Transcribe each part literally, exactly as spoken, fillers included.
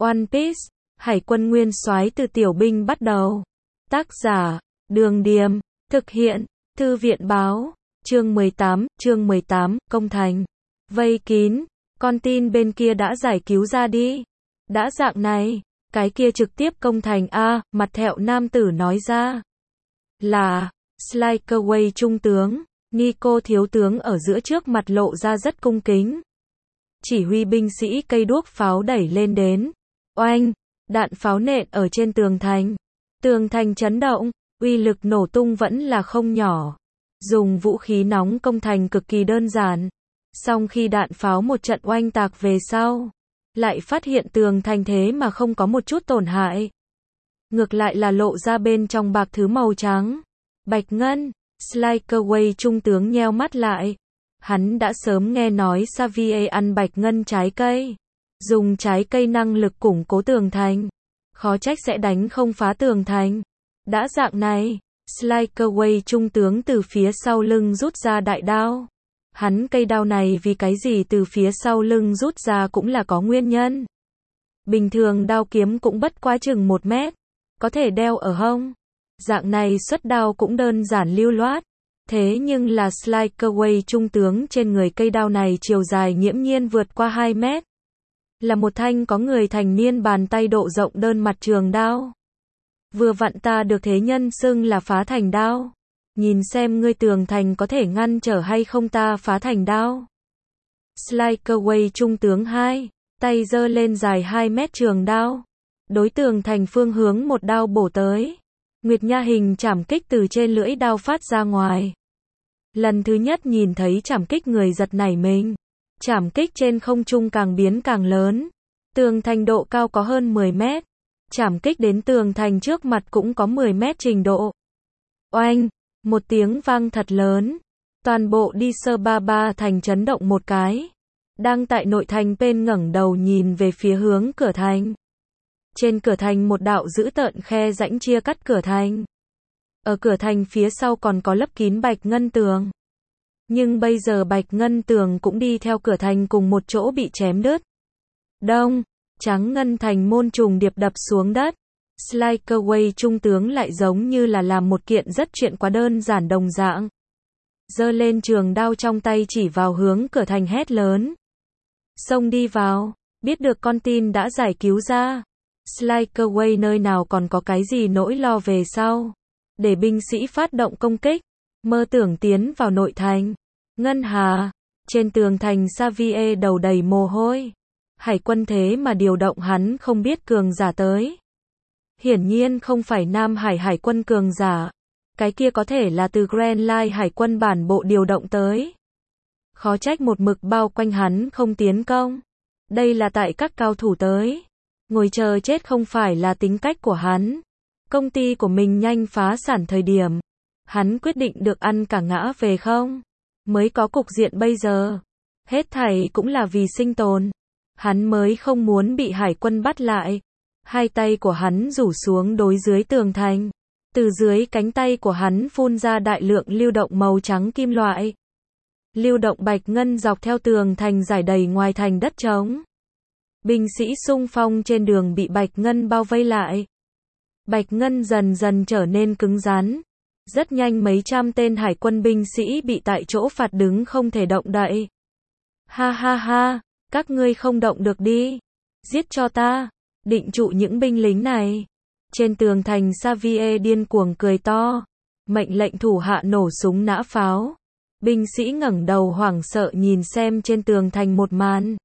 One Piece, Hải quân nguyên soái từ tiểu binh bắt đầu. Tác giả, Đường Điềm, thực hiện, Thư viện báo, chương mười tám, chương mười tám, công thành. Vây kín, con tin bên kia đã giải cứu ra đi. Đã dạng này, cái kia trực tiếp công thành a, mặt thẹo nam tử nói ra. Là, Slikerway trung tướng, Nico thiếu tướng ở giữa trước mặt lộ ra rất cung kính. Chỉ huy binh sĩ cây đuốc pháo đẩy lên đến. Oanh, đạn pháo nện ở trên tường thành. Tường thành chấn động, uy lực nổ tung vẫn là không nhỏ. Dùng vũ khí nóng công thành cực kỳ đơn giản. Song khi đạn pháo một trận oanh tạc về sau, lại phát hiện tường thành thế mà không có một chút tổn hại. Ngược lại là lộ ra bên trong bạc thứ màu trắng. Bạch ngân, Slikerway trung tướng nheo mắt lại. Hắn đã sớm nghe nói Xavier ăn bạch ngân trái cây. Dùng trái cây năng lực củng cố tường thành. Khó trách sẽ đánh không phá tường thành. Đã dạng này, Slikerway trung tướng từ phía sau lưng rút ra đại đao. Hắn cây đao này vì cái gì từ phía sau lưng rút ra cũng là có nguyên nhân. Bình thường đao kiếm cũng bất quá chừng một mét. Có thể đeo ở hông. Dạng này xuất đao cũng đơn giản lưu loát. Thế nhưng là Slikerway trung tướng trên người cây đao này chiều dài nghiễm nhiên vượt qua hai mét. Là một thanh có người thành niên bàn tay độ rộng đơn mặt trường đao. Vừa vặn ta được thế nhân xưng là phá thành đao. Nhìn xem ngươi tường thành có thể ngăn trở hay không ta phá thành đao. Slikerway trung tướng hai, tay giơ lên dài hai mét trường đao. Đối tường thành phương hướng một đao bổ tới. Nguyệt Nha hình chảm kích từ trên lưỡi đao phát ra ngoài. Lần thứ nhất nhìn thấy chảm kích người giật nảy mình. Chảm kích trên không trung càng biến càng lớn. Tường thành độ cao có hơn mười mét. Chảm kích đến tường thành trước mặt cũng có mười mét trình độ. Oanh, một tiếng vang thật lớn. Toàn bộ đi sơ ba ba thành chấn động một cái. Đang tại nội thành bên ngẩng đầu nhìn về phía hướng cửa thành. Trên cửa thành một đạo dữ tợn khe rãnh chia cắt cửa thành. Ở cửa thành phía sau còn có lấp kín bạch ngân tường. Nhưng bây giờ bạch ngân tường cũng đi theo cửa thành cùng một chỗ bị chém đứt. Đông, trắng ngân thành môn trùng điệp đập xuống đất. Slikerway trung tướng lại giống như là làm một kiện rất chuyện quá đơn giản đồng dạng. Giơ lên trường đao trong tay chỉ vào hướng cửa thành hét lớn. Xông đi vào, biết được con tin đã giải cứu ra. Slikerway nơi nào còn có cái gì nỗi lo về sau. Để binh sĩ phát động công kích. Mơ tưởng tiến vào nội thành. Ngân Hà. Trên tường thành Xavier đầu đầy mồ hôi. Hải quân thế mà điều động hắn không biết cường giả tới. Hiển nhiên không phải Nam Hải hải quân cường giả. Cái kia có thể là từ Grand Line hải quân bản bộ điều động tới. Khó trách một mực bao quanh hắn không tiến công. Đây là tại các cao thủ tới. Ngồi chờ chết không phải là tính cách của hắn. Công ty của mình nhanh phá sản thời điểm. Hắn quyết định được ăn cả ngã về không? Mới có cục diện bây giờ. Hết thảy cũng là vì sinh tồn. Hắn mới không muốn bị hải quân bắt lại. Hai tay của hắn rủ xuống đối dưới tường thành. Từ dưới cánh tay của hắn phun ra đại lượng lưu động màu trắng kim loại. Lưu động bạch ngân dọc theo tường thành giải đầy ngoài thành đất trống. Binh sĩ xung phong trên đường bị bạch ngân bao vây lại. Bạch ngân dần dần trở nên cứng rắn. Rất nhanh mấy trăm tên hải quân binh sĩ bị tại chỗ phạt đứng không thể động đậy. Ha ha ha, các ngươi không động được đi. Giết cho ta, định trụ những binh lính này. Trên tường thành Xavier điên cuồng cười to. Mệnh lệnh thủ hạ nổ súng nã pháo. Binh sĩ ngẩng đầu hoảng sợ nhìn xem trên tường thành một màn.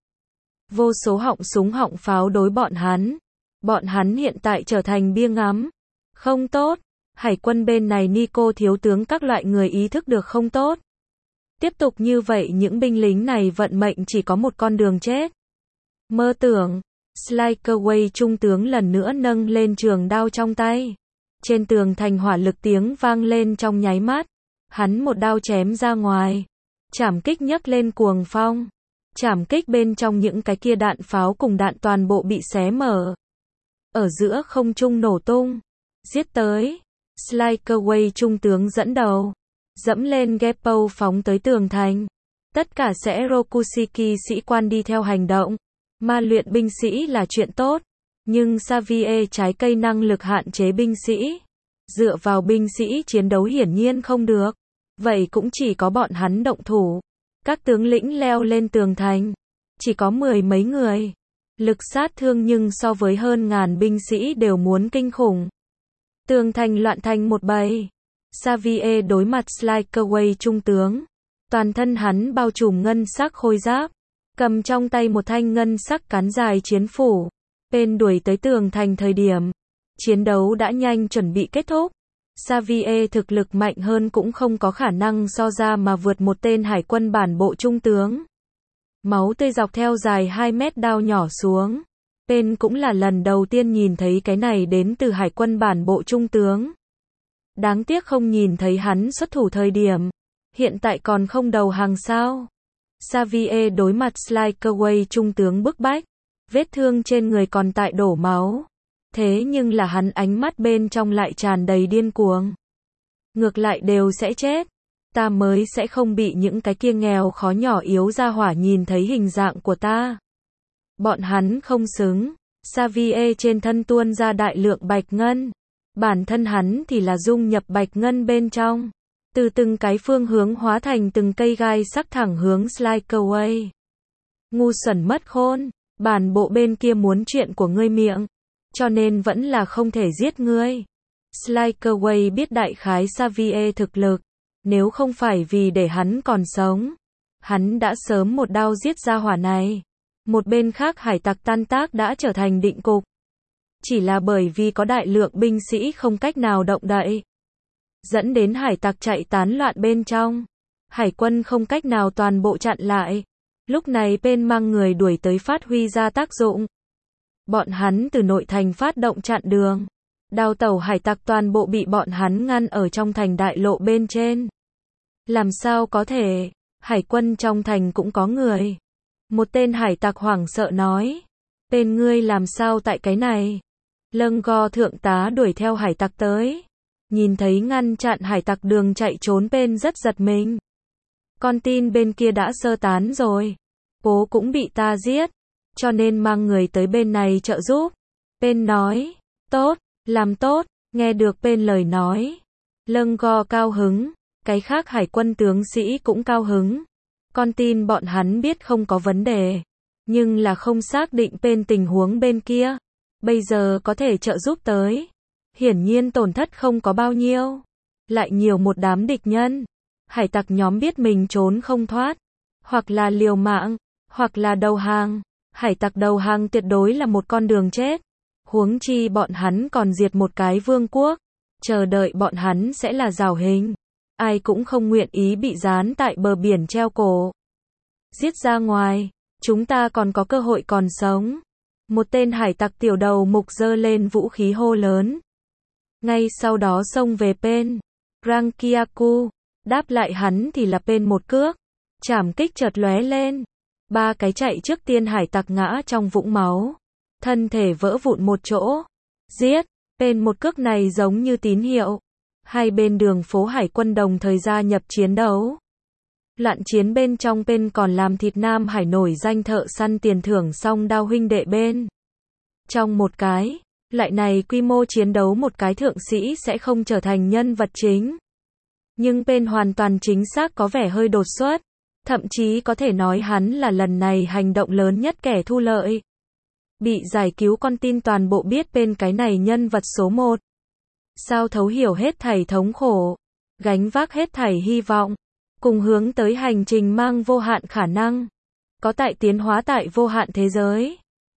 Vô số họng súng họng pháo đối bọn hắn. Bọn hắn hiện tại trở thành bia ngắm. Không tốt. Hải quân bên này Nico thiếu tướng các loại người ý thức được không tốt. Tiếp tục như vậy những binh lính này vận mệnh chỉ có một con đường chết. Mơ tưởng. Slikerway trung tướng lần nữa nâng lên trường đao trong tay. Trên tường thành hỏa lực tiếng vang lên trong nháy mắt. Hắn một đao chém ra ngoài. Chảm kích nhấc lên cuồng phong. Chảm kích bên trong những cái kia đạn pháo cùng đạn toàn bộ bị xé mở. Ở giữa không trung nổ tung. Giết tới. Slikerway trung tướng dẫn đầu. Dẫm lên Geppo phóng tới tường thành. Tất cả sẽ Rokushiki sĩ quan đi theo hành động. Ma luyện binh sĩ là chuyện tốt. Nhưng Xavier trái cây năng lực hạn chế binh sĩ. Dựa vào binh sĩ chiến đấu hiển nhiên không được. Vậy cũng chỉ có bọn hắn động thủ. Các tướng lĩnh leo lên tường thành. Chỉ có mười mấy người. Lực sát thương nhưng so với hơn ngàn binh sĩ đều muốn kinh khủng. Tường thành loạn thành một bầy. Xavier đối mặt Slykeaway trung tướng. Toàn thân hắn bao trùm ngân sắc khôi giáp. Cầm trong tay một thanh ngân sắc cán dài chiến phủ. Tên đuổi tới tường thành thời điểm. Chiến đấu đã nhanh chuẩn bị kết thúc. Xavier thực lực mạnh hơn cũng không có khả năng so ra mà vượt một tên hải quân bản bộ trung tướng. Máu tươi dọc theo dài hai mét đao nhỏ xuống. Tên cũng là lần đầu tiên nhìn thấy cái này đến từ hải quân bản bộ trung tướng. Đáng tiếc không nhìn thấy hắn xuất thủ thời điểm. Hiện tại còn không đầu hàng sao. Xavier đối mặt Slykeaway trung tướng bức bách. Vết thương trên người còn tại đổ máu. Thế nhưng là hắn ánh mắt bên trong lại tràn đầy điên cuồng. Ngược lại đều sẽ chết. Ta mới sẽ không bị những cái kia nghèo khó nhỏ yếu ra hỏa nhìn thấy hình dạng của ta. Bọn hắn không xứng. Xavier trên thân tuôn ra đại lượng bạch ngân. Bản thân hắn thì là dung nhập bạch ngân bên trong. Từ từng cái phương hướng hóa thành từng cây gai sắc thẳng hướng Slykeaway. Ngu xuẩn mất khôn. Bản bộ bên kia muốn chuyện của ngươi miệng. Cho nên vẫn là không thể giết ngươi. Slykeaway biết đại khái Xavier thực lực. Nếu không phải vì để hắn còn sống. Hắn đã sớm một đao giết ra hỏa này. Một bên khác hải tặc tan tác đã trở thành định cục. Chỉ là bởi vì có đại lượng binh sĩ không cách nào động đậy. Dẫn đến hải tặc chạy tán loạn bên trong. Hải quân không cách nào toàn bộ chặn lại. Lúc này bên mang người đuổi tới phát huy ra tác dụng. Bọn hắn từ nội thành phát động chặn đường. Đào tẩu hải tặc toàn bộ bị bọn hắn ngăn ở trong thành đại lộ bên trên. Làm sao có thể, hải quân trong thành cũng có người. Một tên hải tặc hoảng sợ nói. Tên ngươi làm sao tại cái này? Lâng go thượng tá đuổi theo hải tặc tới. Nhìn thấy ngăn chặn hải tặc đường chạy trốn bên rất giật mình. Con tin bên kia đã sơ tán rồi. Bố cũng bị ta giết. Cho nên mang người tới bên này trợ giúp. Bên nói. Tốt, làm tốt, nghe được bên lời nói. Lâng go cao hứng. Cái khác hải quân tướng sĩ cũng cao hứng. Con tin bọn hắn biết không có vấn đề. Nhưng là không xác định bên tình huống bên kia. Bây giờ có thể trợ giúp tới. Hiển nhiên tổn thất không có bao nhiêu. Lại nhiều một đám địch nhân. Hải tặc nhóm biết mình trốn không thoát. Hoặc là liều mạng. Hoặc là đầu hàng. Hải tặc đầu hàng tuyệt đối là một con đường chết. Huống chi bọn hắn còn diệt một cái vương quốc. Chờ đợi bọn hắn sẽ là rào hình. Ai cũng không nguyện ý bị dán tại bờ biển treo cổ. Giết ra ngoài. Chúng ta còn có cơ hội còn sống. Một tên hải tặc tiểu đầu mục giơ lên vũ khí hô lớn. Ngay sau đó xông về Pen. Rankiaku. Đáp lại hắn thì là Pen một cước. Chảm kích chợt lóe lên. Ba cái chạy trước tiên hải tặc ngã trong vũng máu. Thân thể vỡ vụn một chỗ. Giết. Pen một cước này giống như tín hiệu. Hai bên đường phố hải quân đồng thời gia nhập chiến đấu. Loạn chiến bên trong Pen còn làm thịt Nam Hải nổi danh thợ săn tiền thưởng song đao huynh đệ bên. Trong một cái, loại này quy mô chiến đấu một cái thượng sĩ sẽ không trở thành nhân vật chính. Nhưng Pen hoàn toàn chính xác có vẻ hơi đột xuất. Thậm chí có thể nói hắn là lần này hành động lớn nhất kẻ thu lợi. Bị giải cứu con tin toàn bộ biết Pen cái này nhân vật số một. Sao thấu hiểu hết thảy thống khổ. Gánh vác hết thảy hy vọng. Cùng hướng tới hành trình mang vô hạn khả năng. Có tại tiến hóa tại vô hạn thế giới.